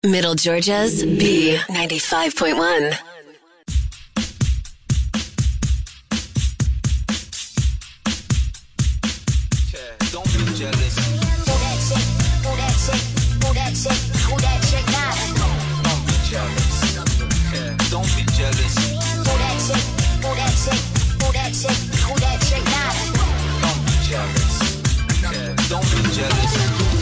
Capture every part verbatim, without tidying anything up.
Middle Georgia's B ninety-five point one. Don't be jealous. Who that chick? Who that chick? Who that chick? Who that chick now? Don't be jealous. Yeah. Don't be jealous. Who that chick? Who that chick? Who that chick? Who that chick now? Don't be jealous. Yeah. Don't be jealous.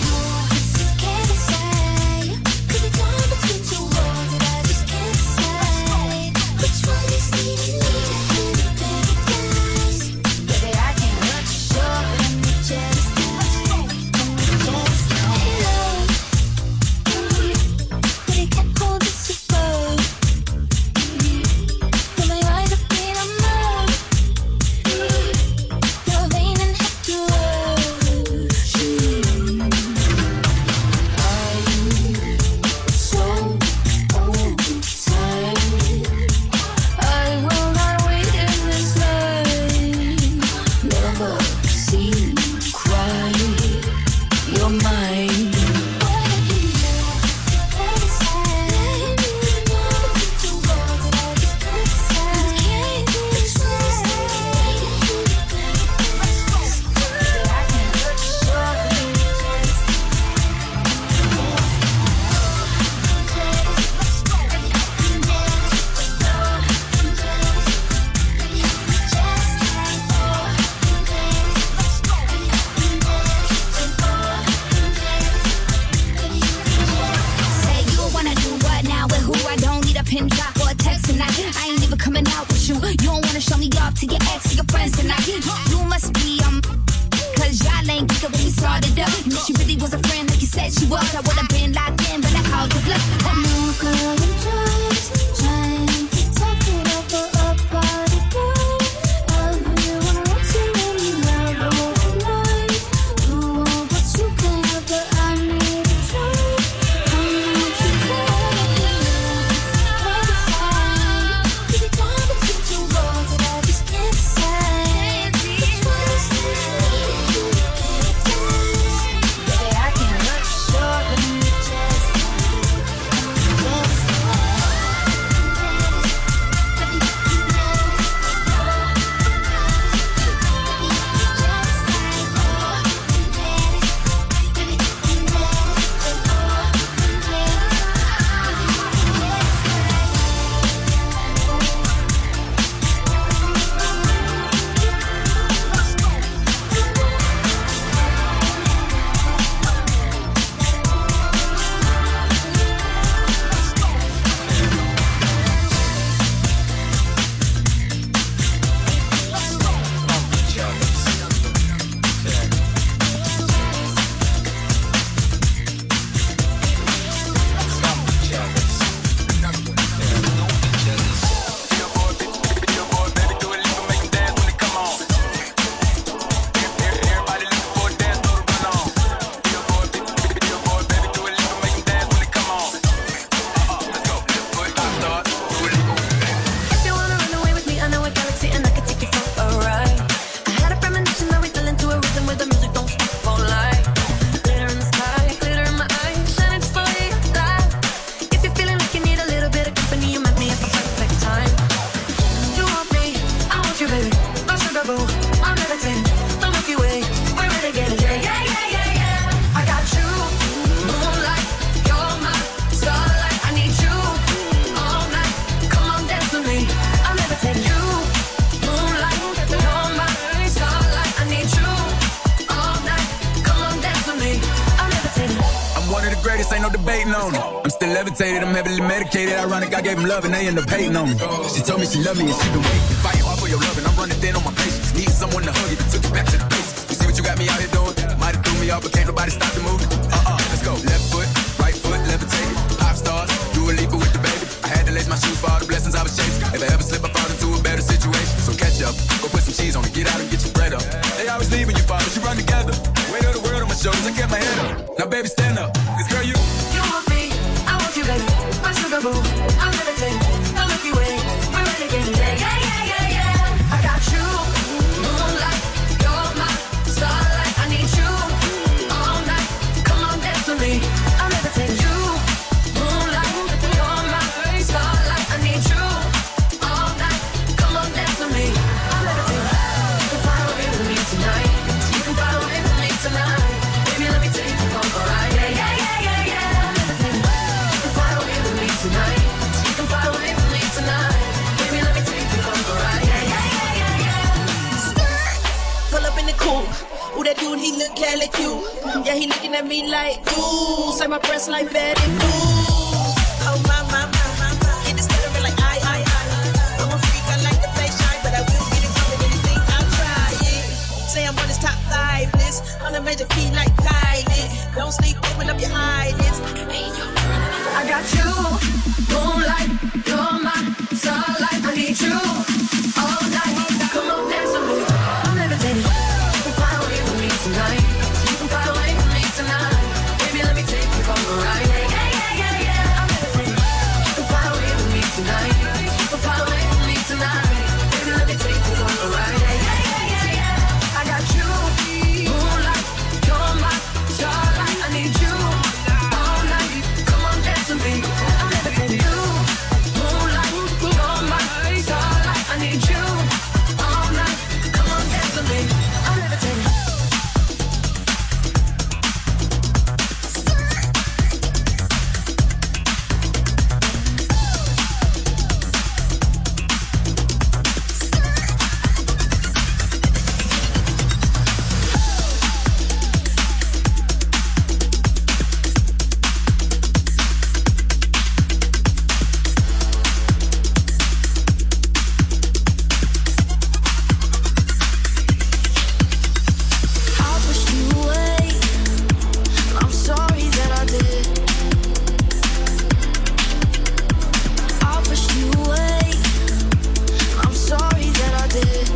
I'm heavily medicated, ironic, I gave him love and they end up hating on me. She told me she loved me and she been waiting, fighting hard for your love and I'm running thin on my patience. Need someone to hug you, took you back to the basics. You see what you got me out here doing? Might have threw me off, but can't nobody stop the movement. Uh-uh, let's go. Left foot, right foot, levitate. Pop stars, do a leap with the baby. I had to lace my shoes for all the blessings I was chasing. If I ever slip, I fall into a better situation. So catch up, go put some cheese on it, get out and get your bread up. They always leaving you, father, but you run together. Weight of the world on my shoulders, I kept my head up. Now baby, stand up, cause girl, you You want me, I want you, baby. My sugar boo, I'm levitating. The Milky Way, we're renegading. Yeah, yeah, yeah, yeah, yeah. I got you, moonlight, you're my starlight. I need you all night. Come on, dance with me. I'm levitating. You, moonlight. like you. Yeah, he looking at me like, ooh, say my breasts like Betty Boo. Oh my, my, my, my, my. Hit the stuttering like I, I, I. I'm a freak, I like to play shy, but I will get it wrong with anything I try it. Say I'm on his top five list, on a major key like Kylie. Don't sleep, open up your eyelids. I got you, moonlight, you're my starlight. I need you all night. Come on, dance with me. I'm levitating. You can fly away with me tonight. You can fly away with me tonight. Baby, let me take you for a ride. Yeah, yeah, yeah, yeah. I'm levitating. You can fly away with me tonight. You can fly away with me tonight. Baby, let me take you for a ride. Yeah, yeah, yeah, yeah. I got you, moonlight, you're my starlight. I need you all night. Come on, dance with me. I'm levitating. You, moonlight, you're my starlight. I need you all night. Come on, dance with me. I'm levitating. I pushed you away. I'm sorry that I did. I pushed you away. I'm sorry that I did.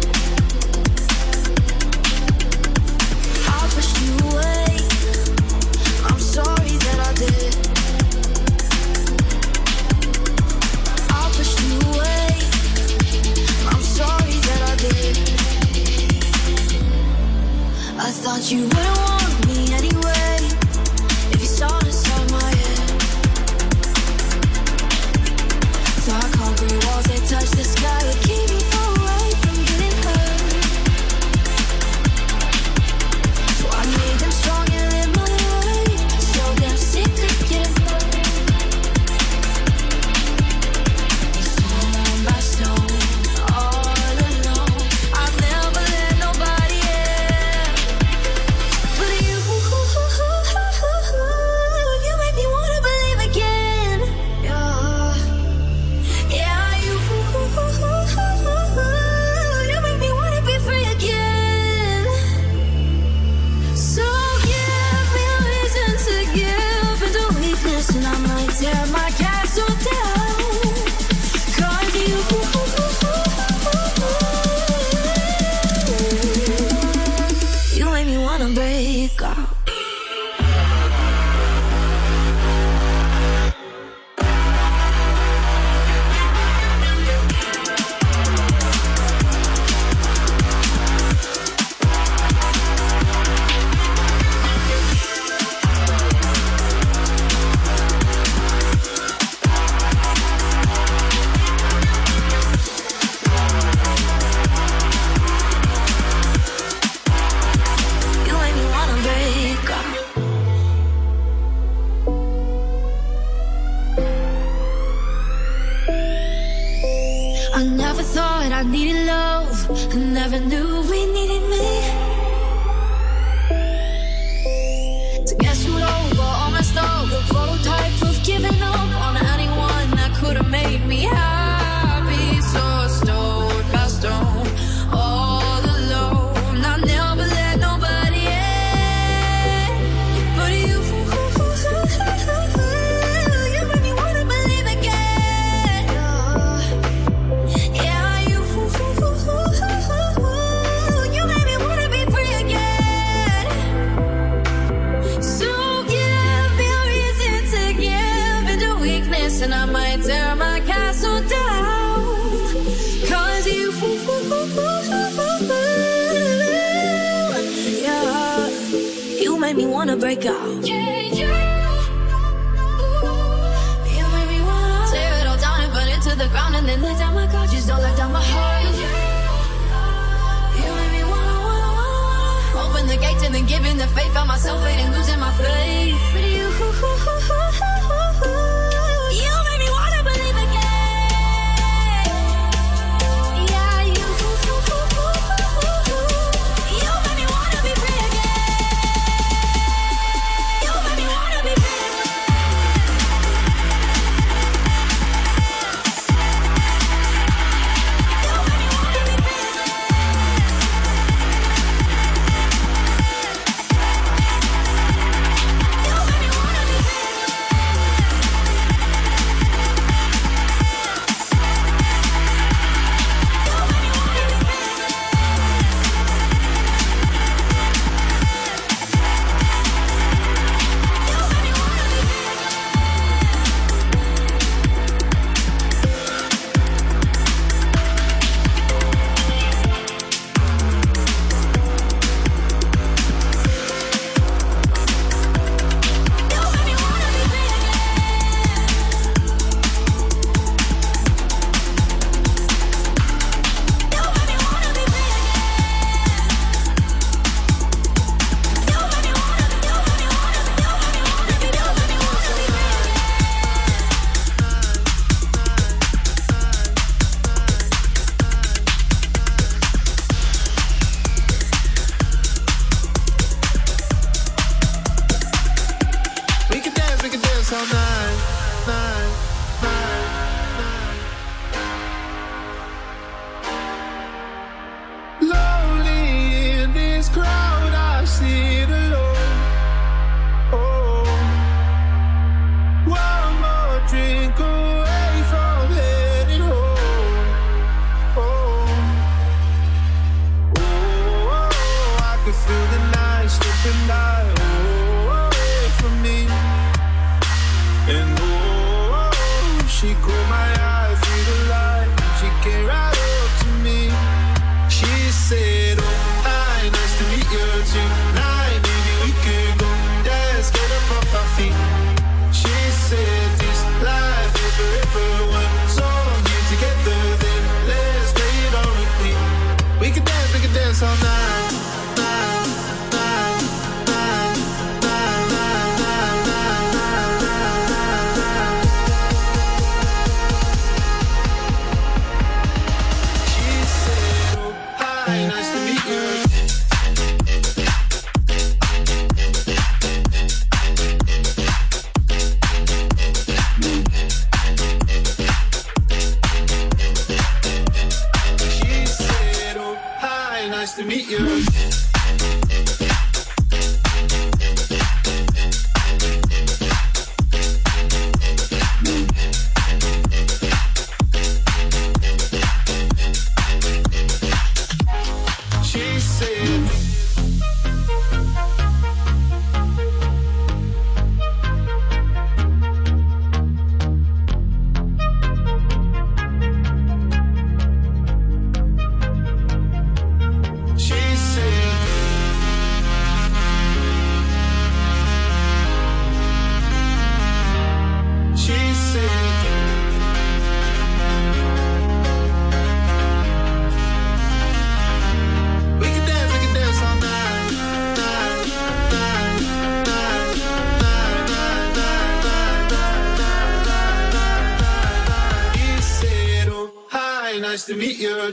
I pushed you away. I'm sorry that I did. I pushed you away. I'm sorry that I did. I thought you wouldn't want me anyway if you saw inside my head. Dark concrete walls that touch the sky would keep me far away from getting hurt. So I made them strong and live my way. So damn sick to get hurt. Stone by stone, all alone. I've never let nobody in. But you, you make me wanna believe again. Yeah, yeah, you, you make me wanna be free again. So give me a reason to give into weakness, and I might tear my castle down. 'Cause you, you make me wanna break out. You make me wanna break out. I never thought I needed love. I never knew we needed me. To get screwed over, all messed up. The prototype of giving up on anyone that could have made me happy. So stone by stone, all alone. I never let nobody in. But you, you made me wanna believe again. Yeah, you, you made me wanna be free again. So give me a reason to give into weakness, and I might tear my castle down. 'Cause you, yeah, you made me wanna break out. Yeah, you, you made me wanna tear it all down and burn it to the ground, and then let down my guard. Just don't let down my heart. You made me wanna, wanna, wanna open the gates and then give in the faith. Found myself fading, losing my faith. But you, you made me wanna believe again. Yeah, you, you made me wanna be free again. She caught my eye through the light. She came right up to me. She said, oh, hi, nice to meet you tonight. Maybe we could go dance, get up off our feet. She said, this life is forever. One song here together, then let's play it on repeat. We can dance, we can dance all night. Nice to meet you. She said, nice to meet you.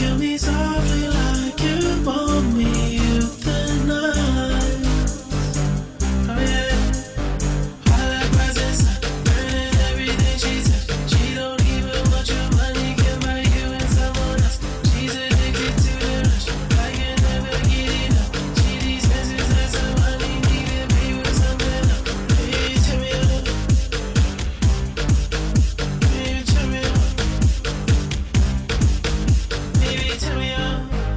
kill me softly like you want me tonight. Oh yeah, I like presents, burning everything she said. She don't even want your money, can buy you and someone else. She's addicted to the rush, I can never get enough. She dispenses her some honey, need to be with something else. Baby, turn me up. Baby, turn me up. Baby, turn me up.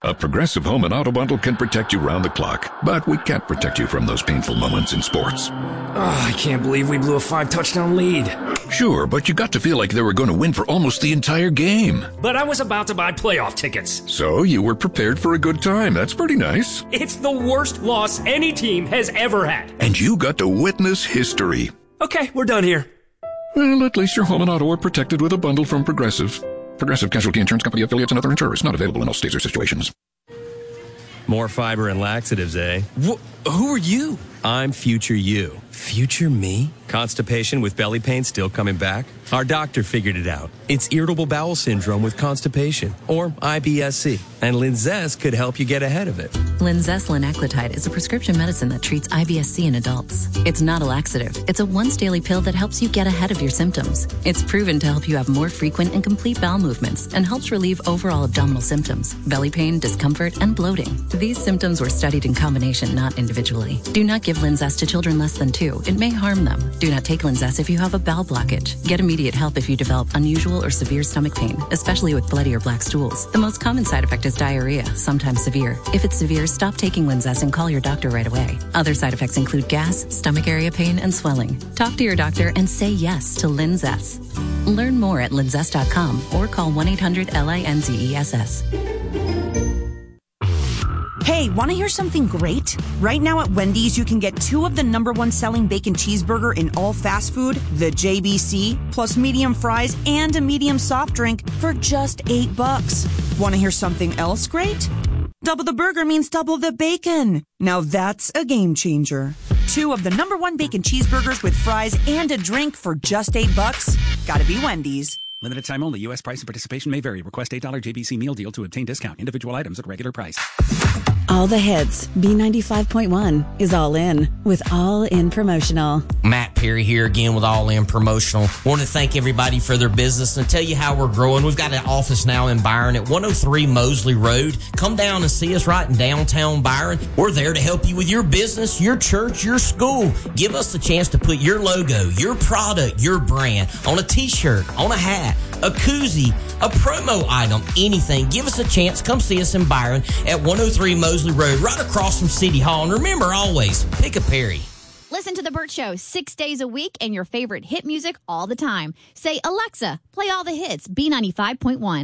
A Progressive Home and Auto Bundle can protect you round the clock, but we can't protect you from those painful moments in sports. Oh, I can't believe we blew a five-touchdown lead. Sure, but you got to feel like they were going to win for almost the entire game. But I was about to buy playoff tickets. So you were prepared for a good time. That's pretty nice. It's the worst loss any team has ever had. And you got to witness history. Okay, we're done here. Well, at least your home and auto are protected with a bundle from Progressive. Progressive Casualty Insurance Company affiliates and other insurers. Not available in all states or situations. More fiber and laxatives, eh? Wh- who are you? I'm future you. Future me? Constipation with belly pain still coming back? Our doctor figured it out. It's irritable bowel syndrome with constipation, or I B S C. And Linzess could help you get ahead of it. Linzess linaclotide is a prescription medicine that treats I B S C in adults. It's not a laxative. It's a once-daily pill that helps you get ahead of your symptoms. It's proven to help you have more frequent and complete bowel movements and helps relieve overall abdominal symptoms, belly pain, discomfort, and bloating. These symptoms were studied in combination, not individually. Do not give Linzess to children less than two. It may harm them. Do not take Linzess if you have a bowel blockage. Get immediate help if you develop unusual or severe stomach pain, especially with bloody or black stools. The most common side effect is diarrhea, sometimes severe. If it's severe, stop taking Linzess and call your doctor right away. Other side effects include gas, stomach area pain, and swelling. Talk to your doctor and say yes to Linzess. Learn more at linzess dot com or call one eight hundred L I N Z E S S. Hey, want to hear something great? Right now at Wendy's, you can get two of the number one selling bacon cheeseburger in all fast food, the J B C, plus medium fries and a medium soft drink for just eight bucks. Want to hear something else great? Double the burger means double the bacon. Now that's a game changer. Two of the number one bacon cheeseburgers with fries and a drink for just eight bucks. Gotta be Wendy's. Limited time only. U S price and participation may vary. Request eight dollars J B C meal deal to obtain discount. Individual items at regular price. All the hits. B ninety-five point one is All In with All In Promotional. Matt Perry here again with All In Promotional. Want to thank everybody for their business and tell you how we're growing. We've got an office now in Byron at one oh three Mosley Road. Come down and see us right in downtown Byron. We're there to help you with your business, your church, your school. Give us the chance to put your logo, your product, your brand on a t-shirt, on a hat, a koozie, a promo item, anything. Give us a chance. Come see us in Byron at one oh three Mosley Road, right across from City Hall. And remember, always, pick a Perry. Listen to The Burt Show six days a week and your favorite hit music all the time. Say, Alexa, play all the hits, B ninety-five point one.